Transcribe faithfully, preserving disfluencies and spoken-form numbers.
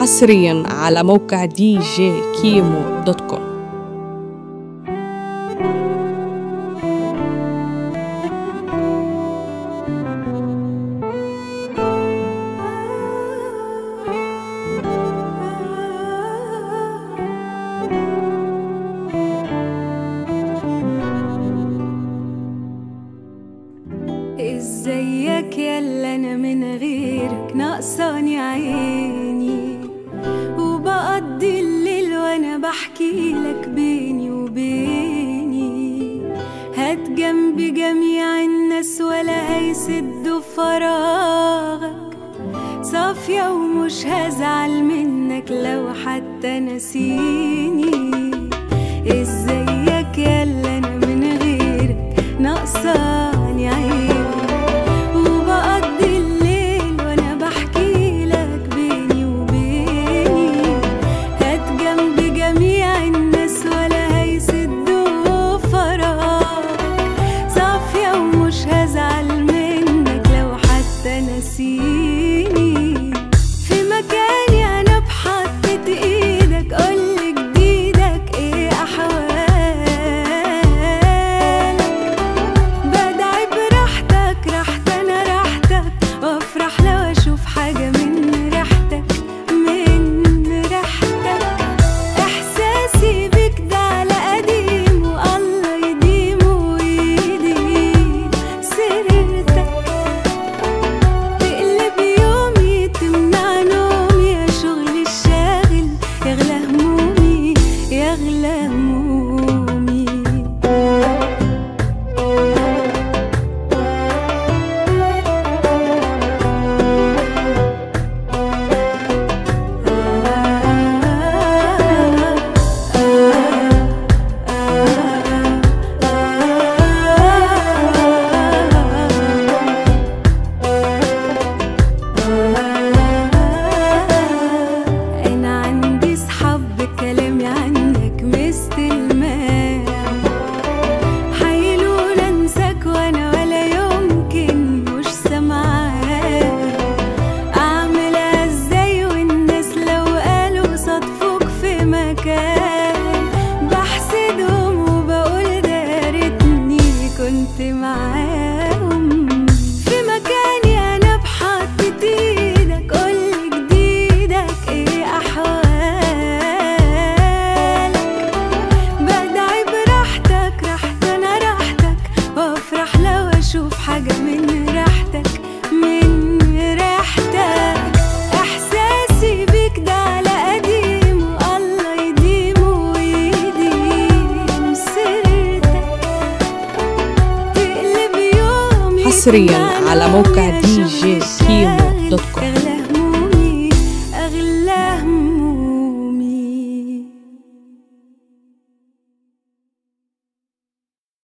حصريا على موقع دي جي كيمو دوت كوم. ازيك يلا انا من غيرك ناقصاني عيني، وبقضي الليل وانا بحكي لك بيني وبيني. هات جنبي جميع الناس ولا هيسدوا فراغك، صافية ومش هزعل منك لو حتى نسيني. ازيك يلا انا من غيرك ناقصاني عيني، في مكاني أنا بحطت إيدك، قولي جديدك إيه أحوالك. بدعي براحتك راحت أنا راحتك، وأفرح لو أشوف حاجة من ريحتك من ريحتك. إحساسي بيك ده على قديم والله يديم ويديم سيرتك. بحسدهم وبقول دارتني كنت معاهم. في مكاني أنا بحطت إيدك، قولي جديدك إيه أحوالك. بدعي براحتك راحت أنا راحتك، وأفرح لو أشوف حاجة من ريحتك من ريحتك. إحساسي بيك ده على قديم والله يديم ويديم سيرتك. تقلب يومي حصريا على موقع دي جي كيمو دوت كوم.